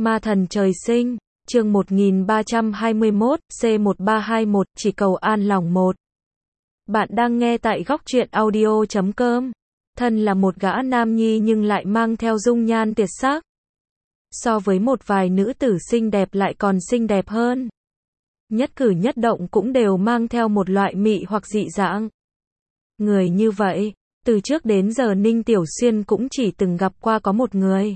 Ma thần trời sinh, chương 1321, C1321, chỉ cầu an lòng một. Bạn đang nghe tại góc truyện audio.com. Thân là một gã nam nhi nhưng lại mang theo dung nhan tuyệt sắc. So với một vài nữ tử xinh đẹp lại còn xinh đẹp hơn. Nhất cử nhất động cũng đều mang theo một loại mị hoặc dị dạng. Người như vậy, từ trước đến giờ Ninh Tiểu Xuyên cũng chỉ từng gặp qua có một người.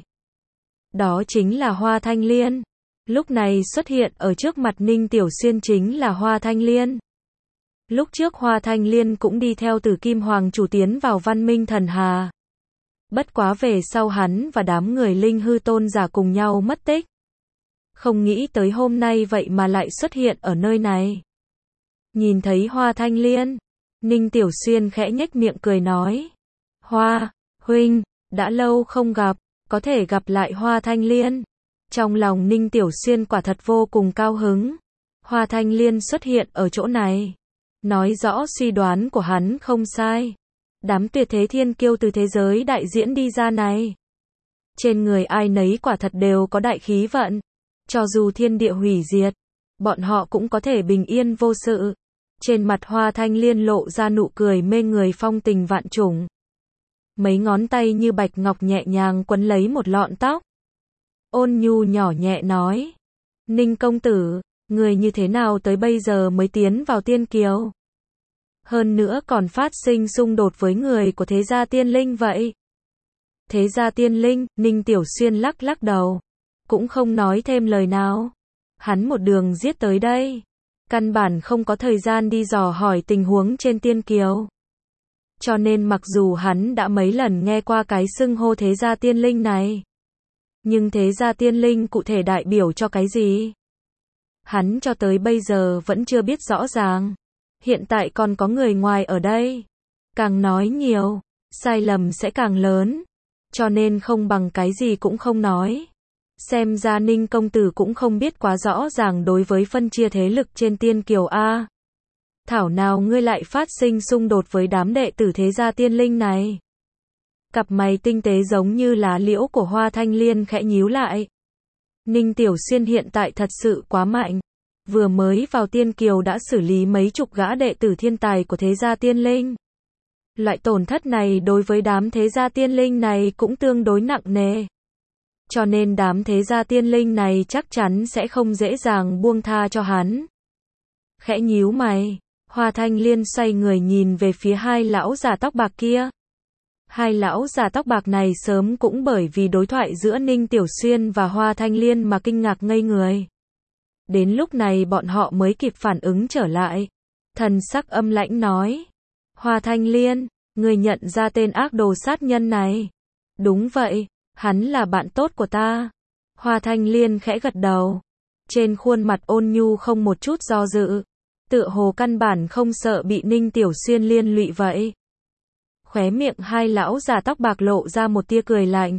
Đó chính là Hoa Thanh Liên. Lúc này xuất hiện ở trước mặt Ninh Tiểu Xuyên chính là Hoa Thanh Liên. Lúc trước Hoa Thanh Liên cũng đi theo Tử Kim Hoàng chủ tiến vào Văn Minh Thần Hà. Bất quá về sau hắn và đám người Linh Hư Tôn giả cùng nhau mất tích. Không nghĩ tới hôm nay vậy mà lại xuất hiện ở nơi này. Nhìn thấy Hoa Thanh Liên, Ninh Tiểu Xuyên khẽ nhếch miệng cười nói. Hoa, huynh, đã lâu không gặp, có thể gặp lại Hoa Thanh Liên. Trong lòng Ninh Tiểu Xuyên quả thật vô cùng cao hứng. Hoa Thanh Liên xuất hiện ở chỗ này. Nói rõ suy đoán của hắn không sai. Đám tuyệt thế thiên kiêu từ thế giới đại diễn đi ra này. Trên người ai nấy quả thật đều có đại khí vận. Cho dù thiên địa hủy diệt, bọn họ cũng có thể bình yên vô sự. Trên mặt Hoa Thanh Liên lộ ra nụ cười mê người phong tình vạn trùng. Mấy ngón tay như bạch ngọc nhẹ nhàng quấn lấy một lọn tóc. Ôn nhu nhỏ nhẹ nói. Ninh công tử, người như thế nào tới bây giờ mới tiến vào tiên kiều? Hơn nữa còn phát sinh xung đột với người của thế gia tiên linh vậy? Thế gia tiên linh, Ninh Tiểu Xuyên lắc lắc đầu. Cũng không nói thêm lời nào. Hắn một đường giết tới đây. Căn bản không có thời gian đi dò hỏi tình huống trên tiên kiều. Cho nên mặc dù hắn đã mấy lần nghe qua cái xưng hô thế gia tiên linh này. Nhưng thế gia tiên linh cụ thể đại biểu cho cái gì? Hắn cho tới bây giờ vẫn chưa biết rõ ràng. Hiện tại còn có người ngoài ở đây. Càng nói nhiều, sai lầm sẽ càng lớn. Cho nên không bằng cái gì cũng không nói. Xem ra Ninh công tử cũng không biết quá rõ ràng đối với phân chia thế lực trên tiên kiều A. Thảo nào ngươi lại phát sinh xung đột với đám đệ tử thế gia tiên linh này. Cặp mày tinh tế giống như lá liễu của Hoa Thanh Liên khẽ nhíu lại. Ninh Tiểu Xuyên hiện tại thật sự quá mạnh. Vừa mới vào tiên kiều đã xử lý mấy chục gã đệ tử thiên tài của thế gia tiên linh. Loại tổn thất này đối với đám thế gia tiên linh này cũng tương đối nặng nề. Cho nên đám thế gia tiên linh này chắc chắn sẽ không dễ dàng buông tha cho hắn. Khẽ nhíu mày, Hoa Thanh Liên xoay người nhìn về phía hai lão già tóc bạc kia. Hai lão già tóc bạc này sớm cũng bởi vì đối thoại giữa Ninh Tiểu Xuyên và Hoa Thanh Liên mà kinh ngạc ngây người. Đến lúc này bọn họ mới kịp phản ứng trở lại. Thần sắc âm lãnh nói. Hoa Thanh Liên, người nhận ra tên ác đồ sát nhân này. Đúng vậy, hắn là bạn tốt của ta. Hoa Thanh Liên khẽ gật đầu. Trên khuôn mặt ôn nhu không một chút do dự. Tựa hồ căn bản không sợ bị Ninh Tiểu Xuyên liên lụy vậy. Khóe miệng hai lão già tóc bạc lộ ra một tia cười lạnh.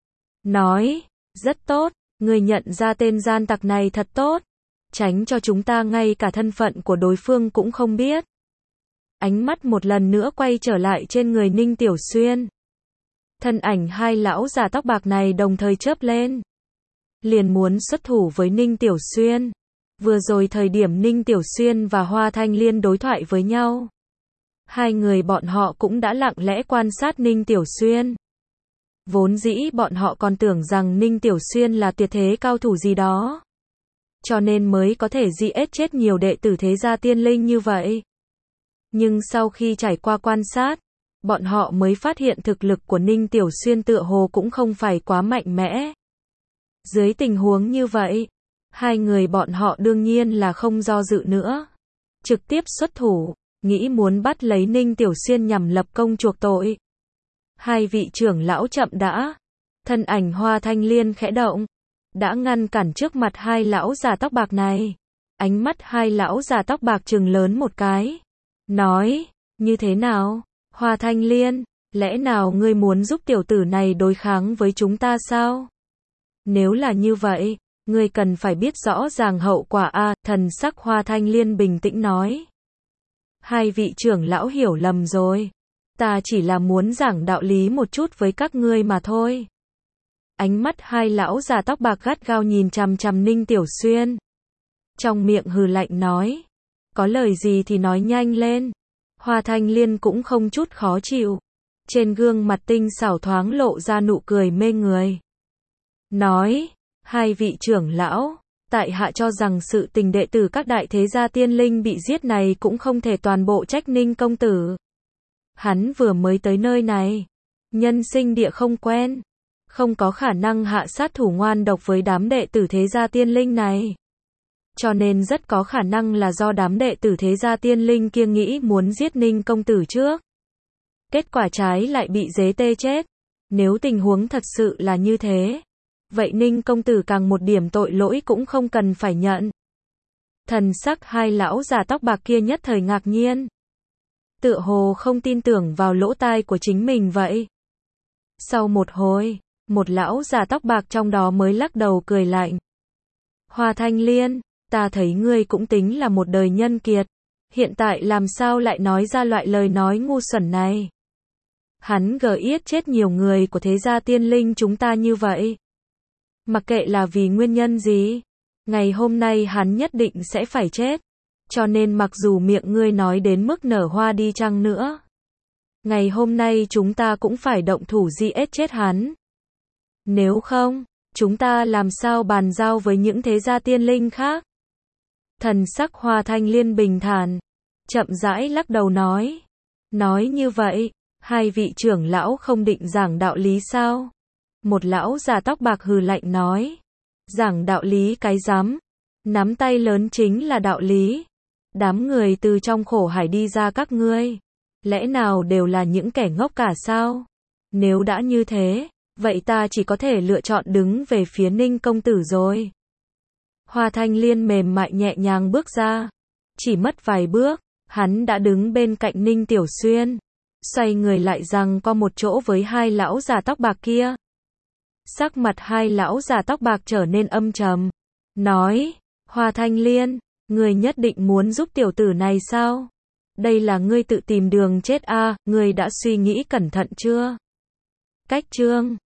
Nói, rất tốt, người nhận ra tên gian tặc này thật tốt. Tránh cho chúng ta ngay cả thân phận của đối phương cũng không biết. Ánh mắt một lần nữa quay trở lại trên người Ninh Tiểu Xuyên. Thân ảnh hai lão già tóc bạc này đồng thời chớp lên. Liền muốn xuất thủ với Ninh Tiểu Xuyên. Vừa rồi thời điểm Ninh Tiểu Xuyên và Hoa Thanh Liên đối thoại với nhau. Hai người bọn họ cũng đã lặng lẽ quan sát Ninh Tiểu Xuyên. Vốn dĩ bọn họ còn tưởng rằng Ninh Tiểu Xuyên là tuyệt thế cao thủ gì đó. Cho nên mới có thể giết chết nhiều đệ tử thế gia tiên linh như vậy. Nhưng sau khi trải qua quan sát, bọn họ mới phát hiện thực lực của Ninh Tiểu Xuyên tựa hồ cũng không phải quá mạnh mẽ. Dưới tình huống như vậy, hai người bọn họ đương nhiên là không do dự nữa. Trực tiếp xuất thủ, nghĩ muốn bắt lấy Ninh Tiểu Xuyên nhằm lập công chuộc tội. Hai vị trưởng lão chậm đã. Thân ảnh Hoa Thanh Liên khẽ động. Đã ngăn cản trước mặt hai lão già tóc bạc này. Ánh mắt hai lão già tóc bạc trừng lớn một cái. Nói, như thế nào? Hoa Thanh Liên, lẽ nào ngươi muốn giúp tiểu tử này đối kháng với chúng ta sao? Nếu là như vậy, ngươi cần phải biết rõ ràng hậu quả a. Thần sắc Hoa Thanh Liên bình tĩnh nói. Hai vị trưởng lão hiểu lầm rồi. Ta chỉ là muốn giảng đạo lý một chút với các ngươi mà thôi. Ánh mắt hai lão già tóc bạc gắt gao nhìn chằm chằm Ninh Tiểu Xuyên. Trong miệng hừ lạnh nói. Có lời gì thì nói nhanh lên. Hoa Thanh Liên cũng không chút khó chịu. Trên gương mặt tinh xảo thoáng lộ ra nụ cười mê người. Nói, hai vị trưởng lão, tại hạ cho rằng sự tình đệ tử các đại thế gia tiên linh bị giết này cũng không thể toàn bộ trách Ninh công tử. Hắn vừa mới tới nơi này, nhân sinh địa không quen, không có khả năng hạ sát thủ ngoan độc với đám đệ tử thế gia tiên linh này. Cho nên rất có khả năng là do đám đệ tử thế gia tiên linh kia nghĩ muốn giết Ninh công tử trước. Kết quả trái lại bị dế tê chết. Nếu tình huống thật sự là như thế, vậy Ninh công tử càng một điểm tội lỗi cũng không cần phải nhận. Thần sắc hai lão già tóc bạc kia nhất thời ngạc nhiên. Tựa hồ không tin tưởng vào lỗ tai của chính mình vậy. Sau một hồi, một lão già tóc bạc trong đó mới lắc đầu cười lạnh. Hoa Thanh Liên, ta thấy ngươi cũng tính là một đời nhân kiệt. Hiện tại làm sao lại nói ra loại lời nói ngu xuẩn này. Hắn giết chết nhiều người của thế gia tiên linh chúng ta như vậy. Mặc kệ là vì nguyên nhân gì, ngày hôm nay hắn nhất định sẽ phải chết. Cho nên mặc dù miệng ngươi nói đến mức nở hoa đi chăng nữa, ngày hôm nay chúng ta cũng phải động thủ giết chết hắn. Nếu không, chúng ta làm sao bàn giao với những thế gia tiên linh khác? Thần sắc Hoa Thanh Liên bình thản, chậm rãi lắc đầu nói. Nói như vậy, hai vị trưởng lão không định giảng đạo lý sao? Một lão già tóc bạc hừ lạnh nói. Giảng đạo lý cái rắm, nắm tay lớn chính là đạo lý. Đám người từ trong khổ hải đi ra các ngươi, lẽ nào đều là những kẻ ngốc cả sao? Nếu đã như thế, vậy ta chỉ có thể lựa chọn đứng về phía Ninh công tử rồi. Hoa Thanh Liên mềm mại nhẹ nhàng bước ra. Chỉ mất vài bước, hắn đã đứng bên cạnh Ninh Tiểu Xuyên. Xoay người lại rằng có một chỗ với hai lão già tóc bạc kia. Sắc mặt hai lão già tóc bạc trở nên âm trầm. Nói, Hoa Thanh Liên, ngươi nhất định muốn giúp tiểu tử này sao? Đây là ngươi tự tìm đường chết à, ngươi đã suy nghĩ cẩn thận chưa? Cách chương